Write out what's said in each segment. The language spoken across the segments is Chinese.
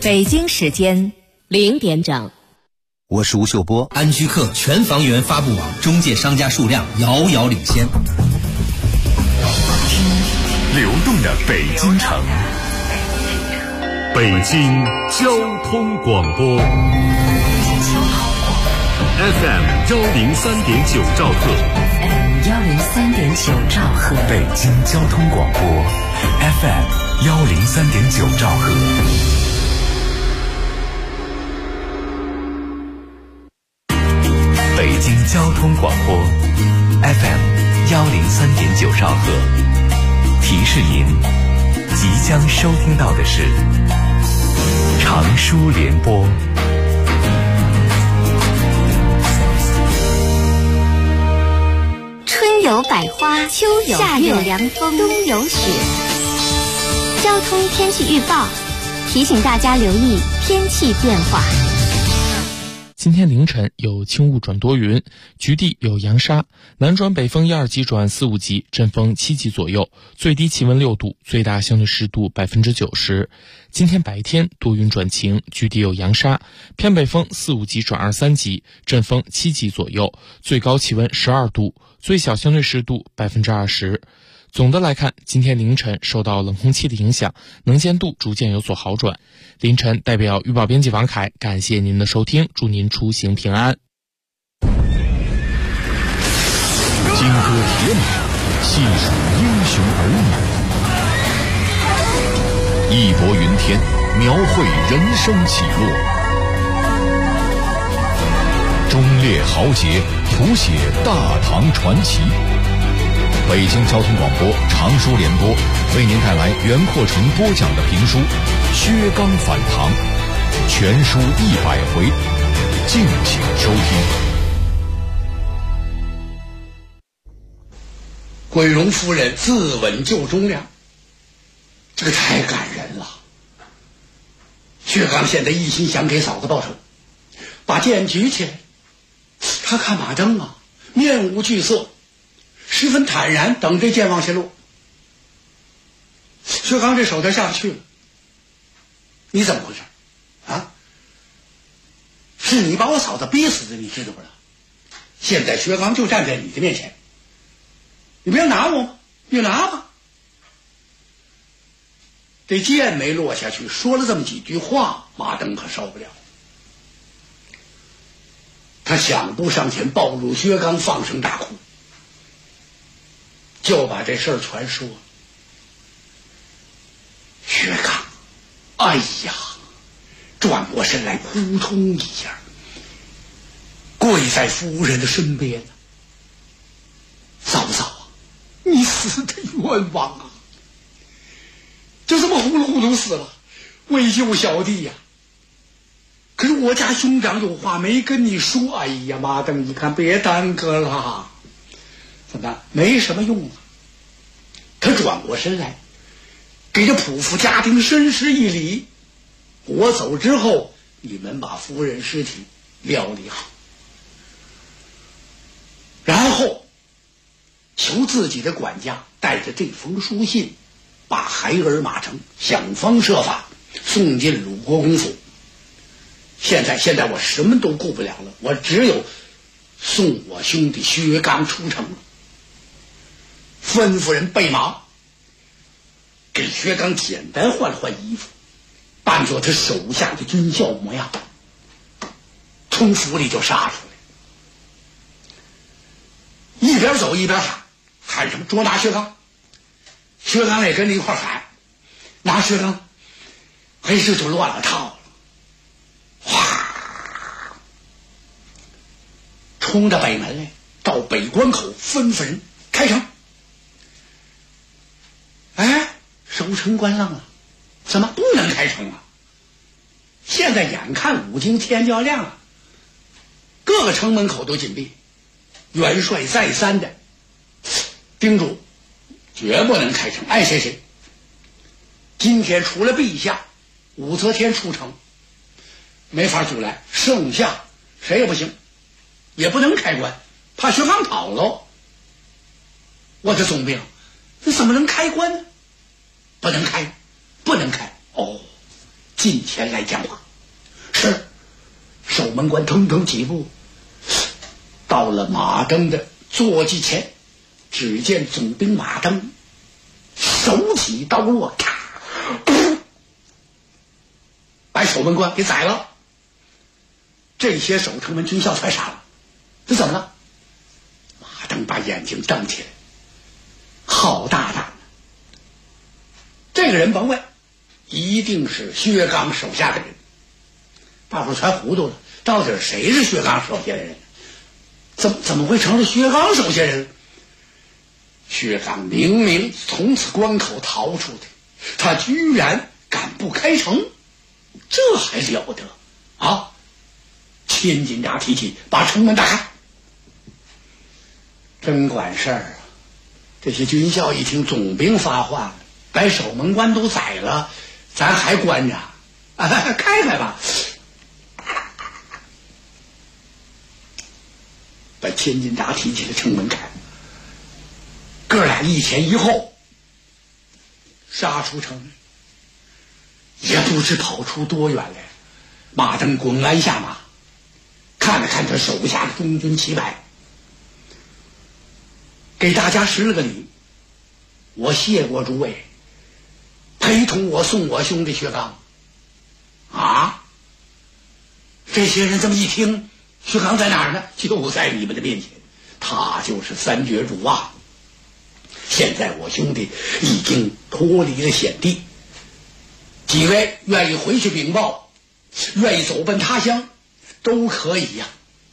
北京时间0点整。 我是吴秀波。 安居客全房源发布网中介商家数量遥遥领先。 听流动的北京城，北京交通广播 FM103.9兆赫 103.9兆赫， 北京交通广播 FM103.9兆赫。北京交通广播 FM103.9兆赫，提示您即将收听到的是长舒联播。 春有百花，秋有夏有凉风，冬有雪。交通天气预报提醒大家留意天气变化。 今天凌晨有轻雾转多云，局地有扬沙，南转北风1、2级转4、5级，阵风7级左右，最低气温6度，最大相对湿度90%。今天白天多云转晴，局地有扬沙，偏北风4、5级转2、3级，阵风7级左右，最高气温12度，最小相对湿度20%。总的来看，今天凌晨受到冷空气的影响，能见度逐渐有所好转。凌晨代表预报编辑王凯，感谢您的收听，祝您出行平安。 金戈铁马，细数英雄儿女，义薄云天，描绘人生起落，忠烈豪杰，谱写大唐传奇。北京交通广播长舒联播为您带来袁阔成播讲的评书《薛刚反唐》，全书100回，敬请收听。 桂荣夫人自刎救忠良，这个太感人了。薛刚现在一心想给嫂子报仇，把剑举起来，他看马铮啊，面无惧色，十分坦然，等这剑往下落。薛刚这手就下不去了，你怎么回事啊？是你把我嫂子逼死的，你知道不知道？现在薛刚就站在你的面前，你不要拿我吗？你拿吧。这剑没落下去，说了这么几句话，马铮可受不了。他想步上前抱住薛刚，放声大哭，就把这事儿传说。薛刚，哎呀，转过身来，扑通一下跪在夫人的身边。嫂子啊，你死的冤枉啊！就这么糊里糊涂死了，为救小弟呀。可是我家兄长有话没跟你说。哎呀，马铮，你看别耽搁了，怎么没什么用啊？他转过身来，给这仆妇家庭深施一礼。我走之后，你们把夫人尸体料理好，然后求自己的管家带着这封书信，把孩儿马成想方设法送进鲁国公府。现在我什么都顾不了了，我只有送我兄弟薛刚出城了。吩咐人备马，给薛刚简单换了换衣服，扮作他手下的军校模样，从府里就杀出来，一边走一边喊什么捉拿薛刚。薛刚也跟着一块喊，拿薛刚，哎，这就乱了套了。哗，冲着北门来，到北关口吩咐人开城。哎，守城官愣了，怎么不能开城啊？现在眼看5更天就要亮了，各个城门口都紧闭，元帅再三的叮嘱，绝不能开城，爱谁谁。今天除了陛下，武则天出城，没法阻拦，剩下谁也不行，也不能开关，怕薛刚跑了。我的总兵，这怎么能开关呢？不能开，不能开。哦， 近前来讲话。是。守门官腾腾几步，到了马登的坐骑前，只见总兵马登手起刀落，咔，把守门官给宰了。这些守城门军校全杀了。这怎么了？马登把眼睛瞪起来，好大胆！这个人甭问，一定是薛刚手下的人。大伙全糊涂了，到底谁是薛刚手下的人？怎么会成了薛刚手下人？薛刚明明从此关口逃出的，他居然敢不开城，这还了得啊！千斤闸提起，把城门打开。真管事儿啊！这些军校一听总兵发话，把守门官都宰了，咱还关着？开开吧！把千斤闸提起了城门开，哥俩一前一后杀出城，也不知跑出多远来。马登滚鞍下马，看了看他手下的中军旗牌，给大家施了个礼，我谢过诸位，陪同我送我兄弟薛刚。啊！这些人这么一听，薛刚在哪儿呢？就在你们的面前，他就是三绝主啊！现在我兄弟已经脱离了险地，几位愿意回去禀报，愿意走奔他乡，都可以呀。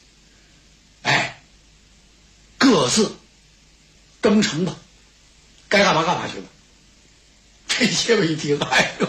各自登城吧，该干嘛干嘛去吧。这些位一听，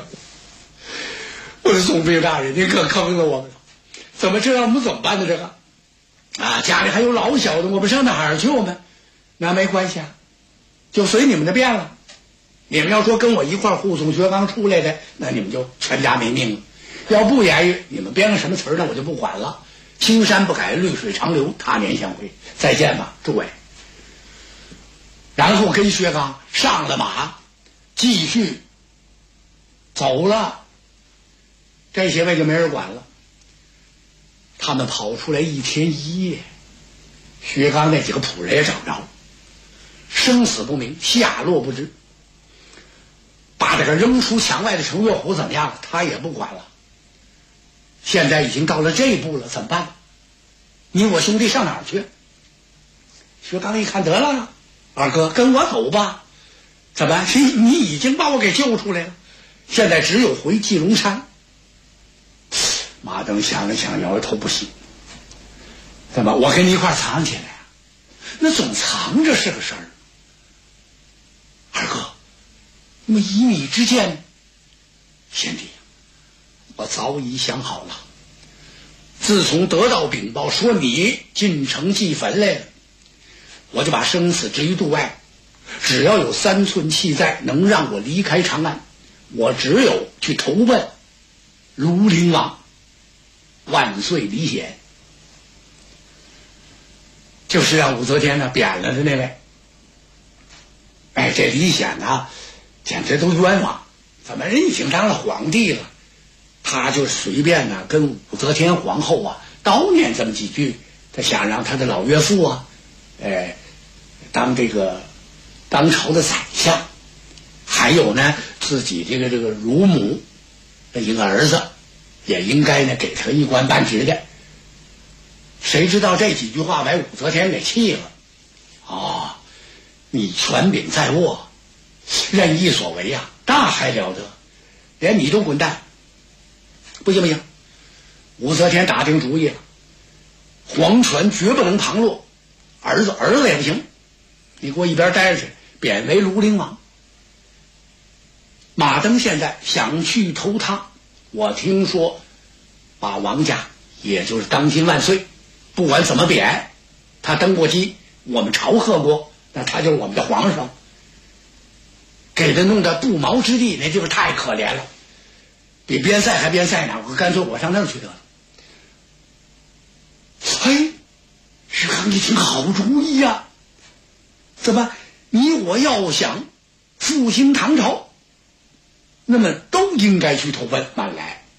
我说总兵大人，您可坑了我们了，怎么这样？我们怎么办呢？这个家里还有老小的，我们上哪儿去？我们那没关系啊，就随你们的便了。你们要说跟我一块护送薛刚出来的，那你们就全家没命了。要不言语，你们编个什么词儿呢？我就不管了。青山不改，绿水长流，他年相会，再见吧，诸位。然后跟薛刚上了马，继续走了。这些位就没人管了。他们跑出来一天一夜，薛刚那几个仆人也找不着，生死不明，下落不知。把这个扔出墙外的程月虎怎么样了？他也不管了。现在已经到了这一步了，怎么办？你我兄弟上哪儿去？薛刚一看，得了，二哥跟我走吧。怎么？你已经把我给救出来了，现在只有回祭龙山。马登想了想，摇摇头，不行。怎么？我跟你一块藏起来啊？那总藏着是个事儿。二哥，那么以你之见，贤弟，我早已想好了。自从得到禀报说你进城祭坟来了，我就把生死置于度外。只要有3寸气在，能让我离开长安，我只有去投奔庐陵王万岁李显，就是让武则天呢贬了的那位。这李显呢，简直都冤枉！怎么人已经当了皇帝了，他就随便呢跟武则天皇后啊叨念这么几句，他想让他的老岳父啊，当朝的宰相，还有呢自己这个乳母的一个儿子，也应该呢给他一官半职的。谁知道这几句话把武则天给气了。你权柄在握，任意所为啊，那还了得？连你都滚蛋！不行不行，武则天打定主意了，皇权绝不能旁落，儿子也不行，你给我一边待着去，贬为庐陵王。马登现在想去投他，我听说把王家，也就是当今万岁，不管怎么贬，他登过基，我们朝贺过，那他就是我们的皇上，给他弄得不毛之地，那地方太可怜了，比边塞还边塞呢，干脆我上那儿去得了。石康一听好主意呀，怎么你我要想复兴唐朝，那么都应该去投奔满来。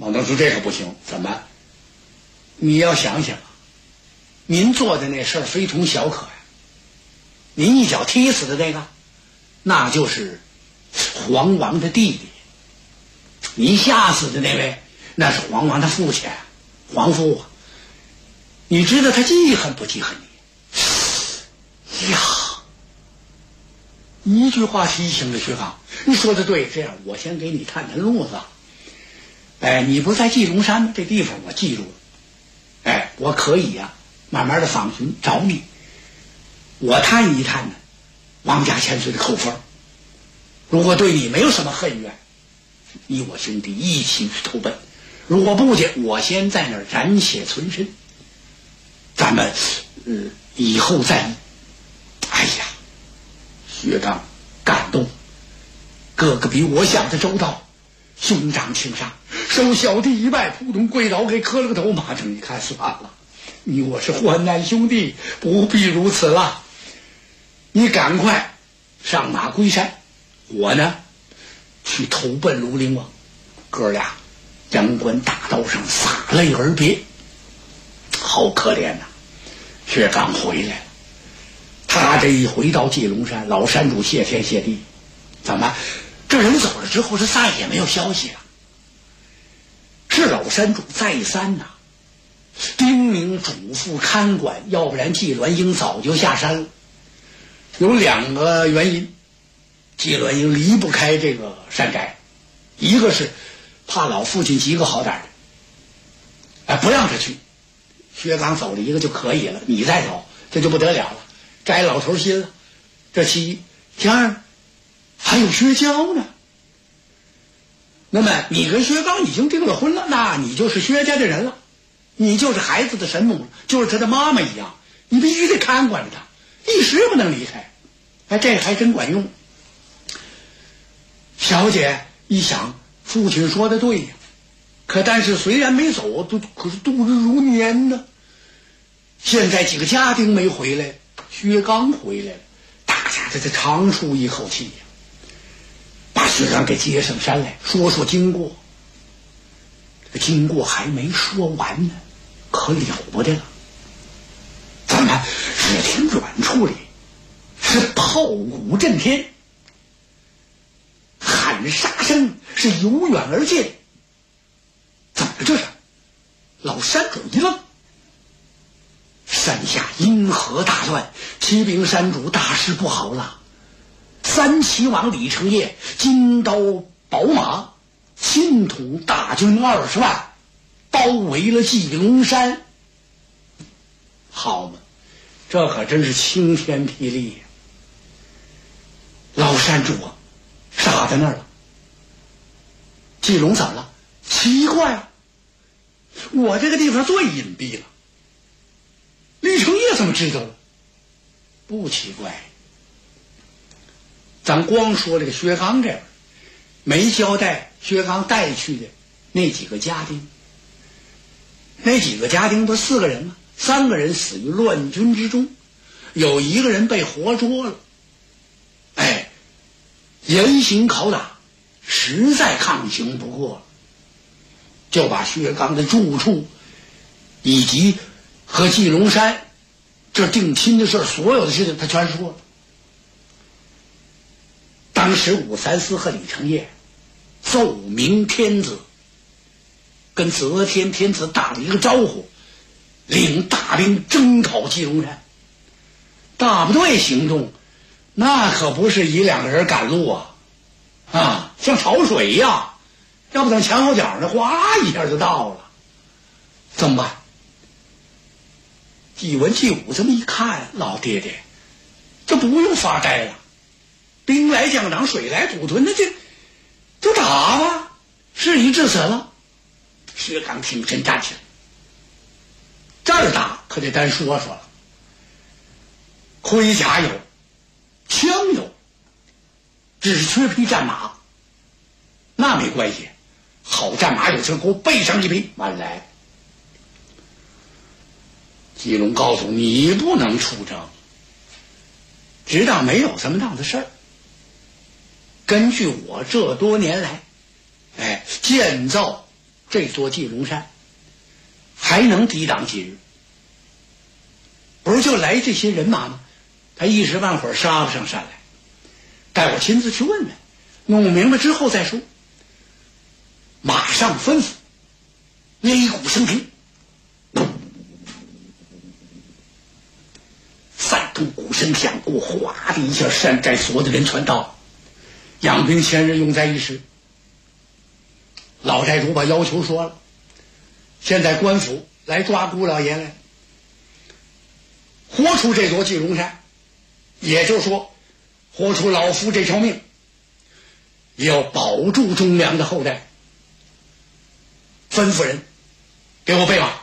王登说这可不行，怎么？你要想想啊，您做的那事儿非同小可呀。您一脚踢死的这个，那就是黄王的弟弟；您吓死的那位，那是黄王的父亲，黄父啊。你知道他记恨不记恨你？呀，一句话提醒了薛刚，你说的对，这样我先给你探探路子。你不在祭龙山吗？这地方我记住了。我可以呀，慢慢的访寻找你，我探一探呢王家千岁的口风。如果对你没有什么恨怨，你我兄弟一起去投奔；如果不见，我先在那儿染血存身，咱们以后再议。哎呀，薛刚感动，哥哥比我想的周到，兄长请上，受小弟一拜，扑通跪倒，给磕了个头。马正一看，算了，你我是患难兄弟，不必如此了。你赶快上马归山，我呢去投奔庐陵王。哥俩阳关大道上洒泪而别，好可怜呐！薛刚回来了，他这一回到祭龙山，老山主谢天谢地，怎么这人走了之后是再也没有消息了？是老山主再三呐叮咛嘱咐看管，要不然季鸾英早就下山了。有2个原因，季鸾英离不开这个山宅，一个是怕老父亲急个好点的，不让他去。薛刚走了一个就可以了，你再走这就不得了了，摘老头心了。这其一，第二还有薛娇呢。那么你跟薛刚已经订了婚了，那你就是薛家的人了，你就是孩子的神母了，就是他的妈妈一样，你必须得看管着他，一时不能离开。这还真管用。小姐一想，父亲说的对呀，但是虽然没走，可是度日如年呢。现在几个家丁没回来，薛刚回来了，大家这长舒一口气呀，把薛刚给接上山来，说经过。这个经过还没说完呢，可了不得了。咱们只听远处里是炮鼓震天，喊杀声是由远而近。怎么这是？老山主一愣，山下因何大乱？启禀山主，大事不好了！三齐王李成业金刀宝马，亲统大军20万，包围了祭龙山。好嘛，这可真是晴天霹雳呀！老山主啊，傻在那儿了。祭龙怎么了？奇怪啊，我这个地方最隐蔽了，李成业怎么知道了？不奇怪，咱光说这个薛刚这边没交代薛刚带去的那几个家丁。那几个家丁不是4个人吗？3个人死于乱军之中，有1个人被活捉了。严刑拷打，实在抗刑不过了，就把薛刚的住处以及和祭龙山这定亲的事，所有的事情他全说了。当时武三思和李成业奏明天子，跟则天天子打了一个招呼，领大兵征讨祭龙山。大部队行动那可不是1、2个人赶路啊，像潮水一样，要不等墙后脚呢，哗一下就到了。怎么办？季文、季武这么一看，老爹爹，这不用发呆了，兵来将挡，水来土屯，那就打吧，事已至此了。薛刚挺身站起来，这儿打可得单说说了，盔甲有，枪有，只缺匹战马。那没关系，好战马有车，给我备上1匹，慢来。季龙告诉你不能出征，直到没有这么档子事儿。根据我这多年来建造这座祭龙山还能抵挡几日？不是就来这些人马吗？他一时半会儿杀不上山来，待我亲自去问问，弄明白之后再说。马上吩咐，擂鼓升平，3通鼓声响过，哗的一下，山寨所有的人全到了。养兵千日，用在一时。老寨主把要求说了，现在官府来抓姑老爷来，活出这座祭龙山，也就是说活出老夫这条命，也要保住忠良的后代。吩咐人给我备马。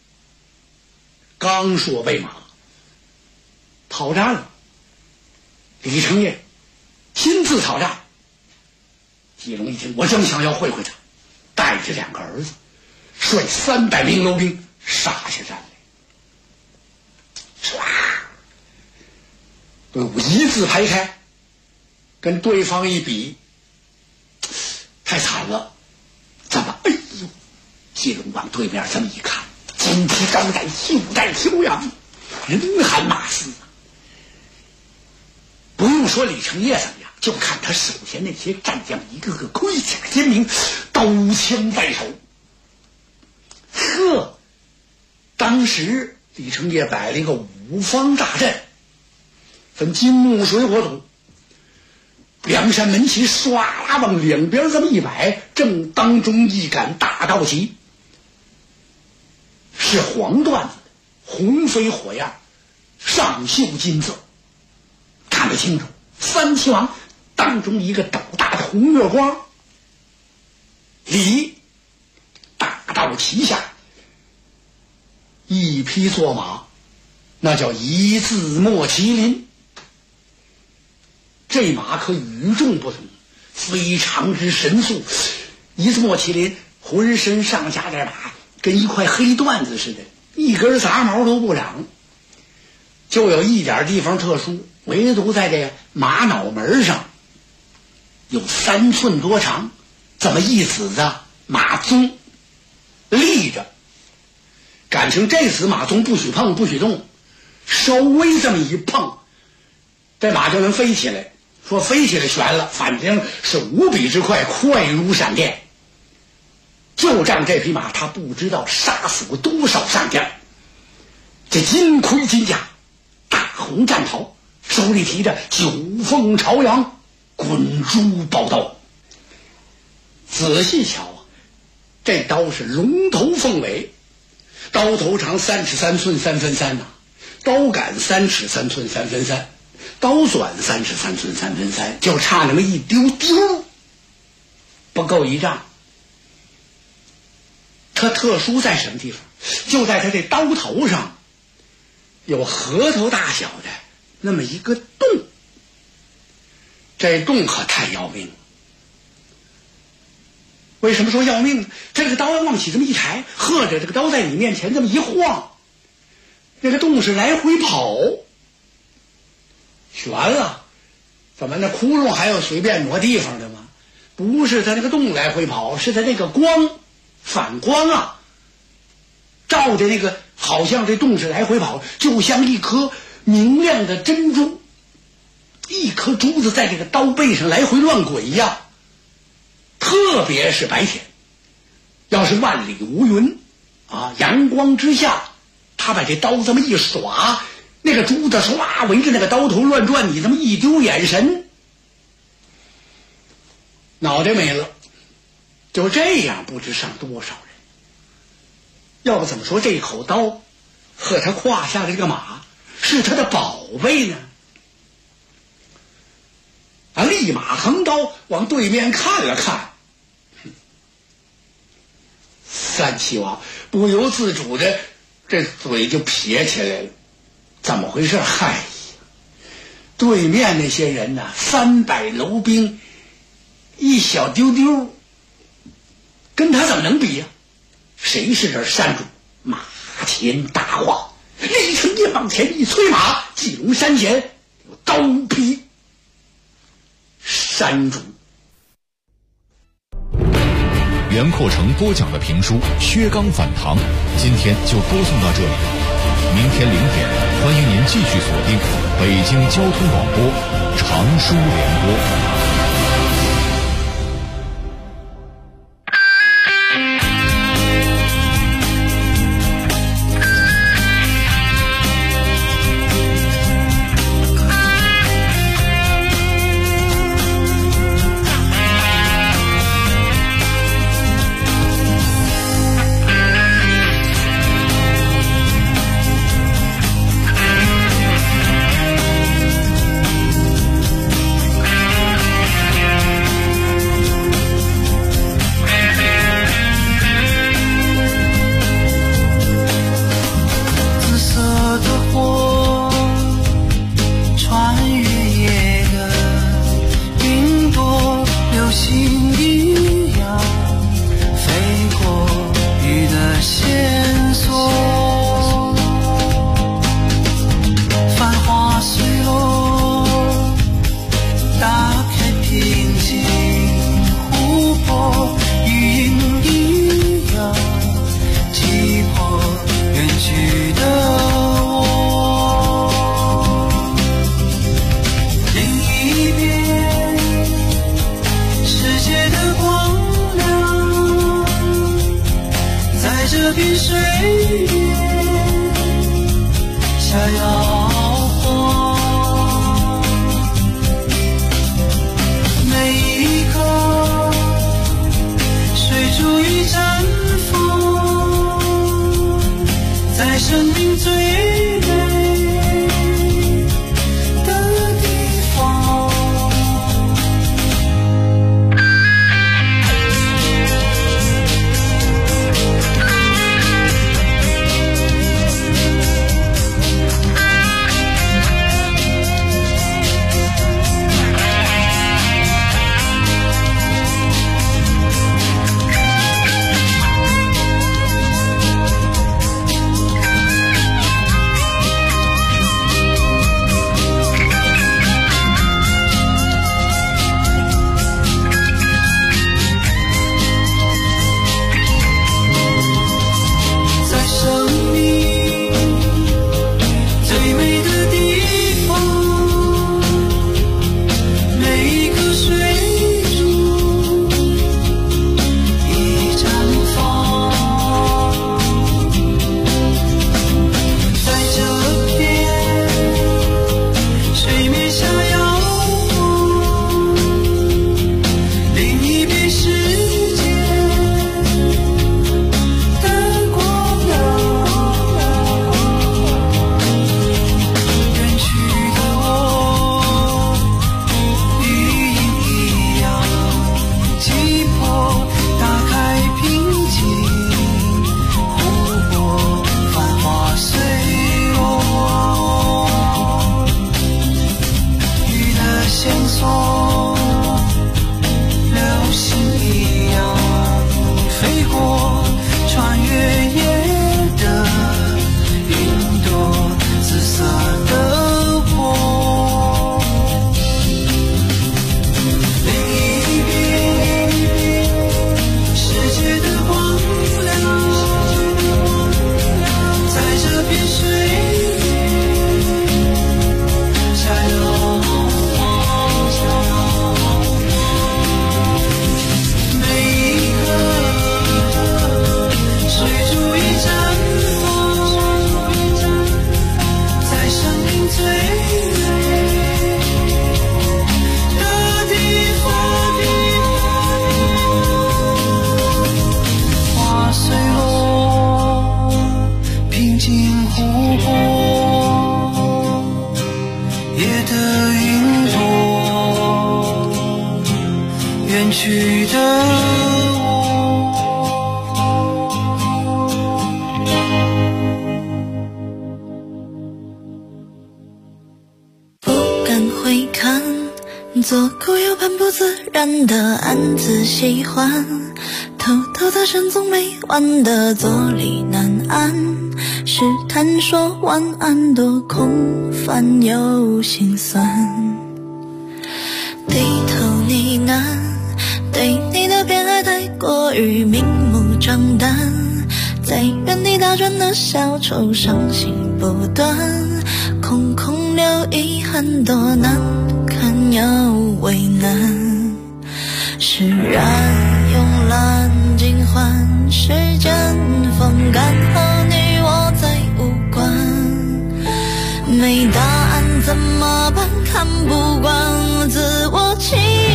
刚说备马，讨战了。李成业亲自讨战。纪龙一听，我正想要会会他，带着2个儿子，率300名楼兵杀下山来。唰，队伍一字排开，跟对方一比，太惨了。怎么？哎呦！纪龙往对面这么一看，金旗招展，袖带飘扬，人喊马嘶。不用说李成业怎么样，就看他手下那些战将一个个盔甲鲜明，刀枪在手。呵，当时李成业摆了一个5方大阵，分金木水火土，2扇门旗唰啦往两边这么一摆，正当中一杆大道旗，是黄缎子的，红飞火焰，上绣金色，看得清楚。3旗王当中一个斗大的红月光，里大道旗下一匹坐马，那叫一字莫麒麟。这马可与众不同，非常之神速。一字莫麒麟浑身上下点马跟一块黑缎子似的，一根杂毛都不长，就有一点地方特殊，唯独在这个马脑门上有3寸多长，这么一子子马鬃立着，感情这子马鬃不许碰不许动，稍微这么一碰，这马就能飞起来。说飞起来悬了，反正是无比之快，快如闪电。就仗这匹马，他不知道杀死过多少上将。这金盔金甲，大红战袍，手里提着9凤朝阳，滚珠宝刀。仔细瞧啊，这刀是龙头凤尾，刀头长3尺3寸3分3呐，刀杆3尺3寸3分3，刀钻3尺3寸3分3，就差那么一丢丢，不够1丈。它特殊在什么地方？就在它这刀头上有核桃大小的那么一个洞，这洞可太要命了。为什么说要命呢？这个刀要往起这么一抬，或者这个刀在你面前这么一晃，那个洞是来回跑，悬了。怎么那窟窿还有随便挪地方的吗？不是它那个洞来回跑，是它那个光反光啊，照的那个好像这洞是来回跑，就像一颗明亮的珍珠，一颗珠子在这个刀背上来回乱滚一样。特别是白天，要是万里无云啊，阳光之下，他把这刀这么一耍，那个珠子唰围着那个刀头乱转，你这么一丢眼神，脑袋没了。就这样不知上多少人。要不怎么说这口刀和他胯下的这个马是他的宝贝呢？立马横刀往对面看了看，3旗王不由自主的这嘴就撇起来了。怎么回事？嗨呀，对面那些人呢，300楼兵一小丢丢，跟他怎么能比呀？谁是这山主？马前大晃，李成业往前一催马，祭龙山前有刀劈山主。 袁阔成播讲的评书《薛刚反唐》，今天就播送到这里。明天0点，欢迎您继续锁定北京交通广播常书联播。 左顾右盼不自然的暗自喜欢，偷偷的深总没完的坐立难安，试探说晚安多空泛又心酸，低头呢喃，对你的偏爱太过于明目张胆，在原地打转的小丑，伤心不断，空空留遗憾，多难堪又为难。释然用蓝尽换时间风干，和你我再无关。没答案怎么办？看不惯自我欺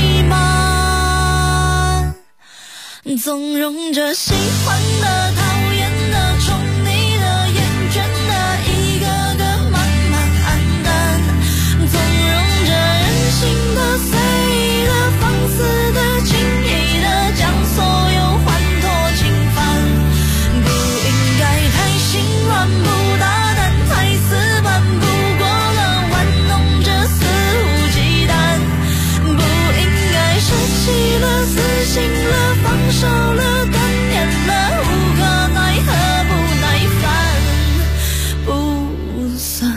瞒，纵容着喜欢的、讨厌的、宠你的、厌倦的，一个个慢慢黯淡，纵容着任性的、随意的、放肆的、轻易的，将所有欢脱侵犯。不应该太心软，不大胆，太死板，不过了玩弄着肆无忌惮。不应该舍弃了、死心了、放手了、断念了，无可奈何，不耐烦，不算。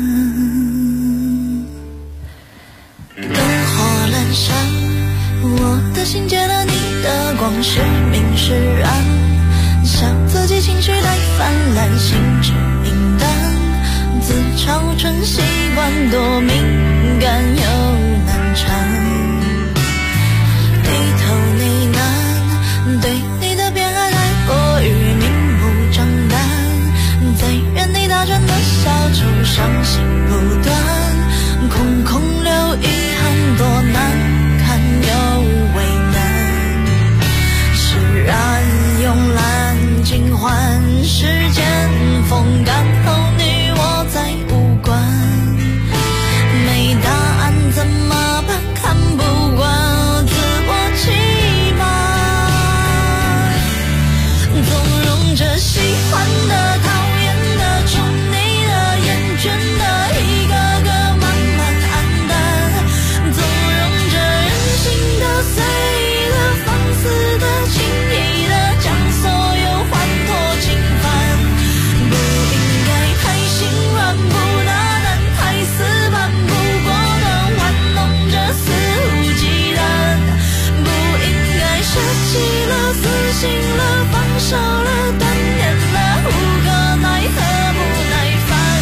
灯火阑珊，我的心借了你的光，是明是暗，笑自己情绪太泛滥，心智明淡，自嘲成习惯，多敏感又难缠。低头呢喃，对你的偏爱太过于明目张胆，在原地打转的小丑，伤心不断，空空留遗憾，多难堪又为难。释然用蓝尽换时间风干，后你我再无关。没答案怎么办？看不惯自我欺瞒，纵容着喜欢的、讨厌的、宠你的、厌倦的，一个个慢慢黯淡，纵容着任性的、随意的、放肆的、轻易的，将所有欢脱侵犯。不应该太心软，不大胆，太死板，不过的玩弄着肆无忌惮。不应该舍弃了、死心了、放手了、断念了，无可奈何，不耐烦。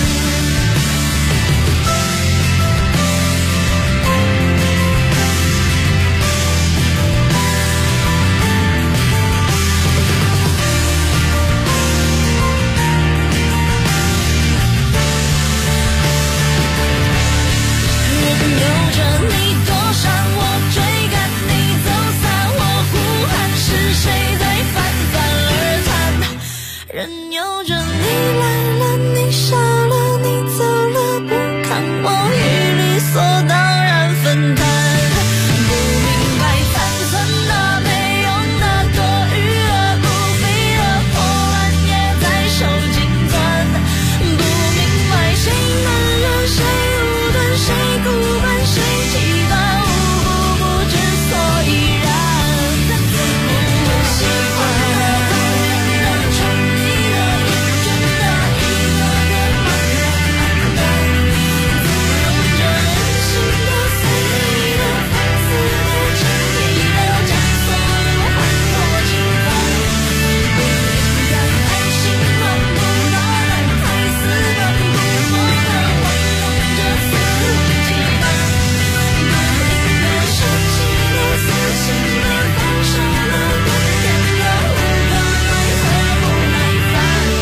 任由着你躲闪，我追赶你走散，我呼喊，是谁在泛泛而谈？任由着你来了，你笑了，你走了，不看我与理所当然分担。不明白残存的、没用的、多余的、不必的、破烂也在手紧攥。不明白谁慢热，谁武断，谁孤单，谁极端，无不不知所以然。不喜欢的、讨厌的、宠你的、厌倦的，一个个慢慢黯淡，纵容着任性的、随意的、放肆的、轻易的，将所有欢脱侵犯。不应该太心软，不大胆，太死板，不过的玩弄着肆无忌惮。不应该舍弃了、死心了、放手了、断念了，无可奈何，不耐烦。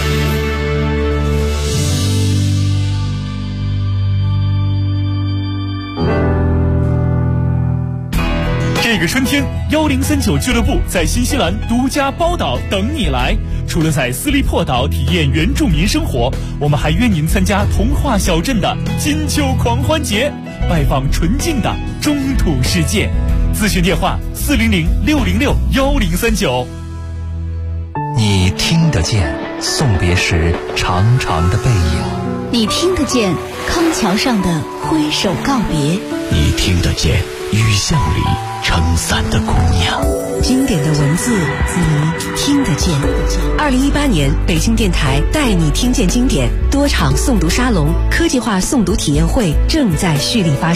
这个春天，1039俱乐部在新西兰独家包岛等你来。除了在斯利珀岛体验原住民生活，我们还约您参加童话小镇的金秋狂欢节，拜访纯净的中土世界。咨询电话400-606-1039。 你听得见送别时长长的背影， 你听得见康桥上的挥手告别， 你听得见雨巷里撑伞的姑娘。 经典的文字你听得见。 2018年北京电台带你听见经典多场诵读沙龙、科技化诵读体验会正在蓄力发生。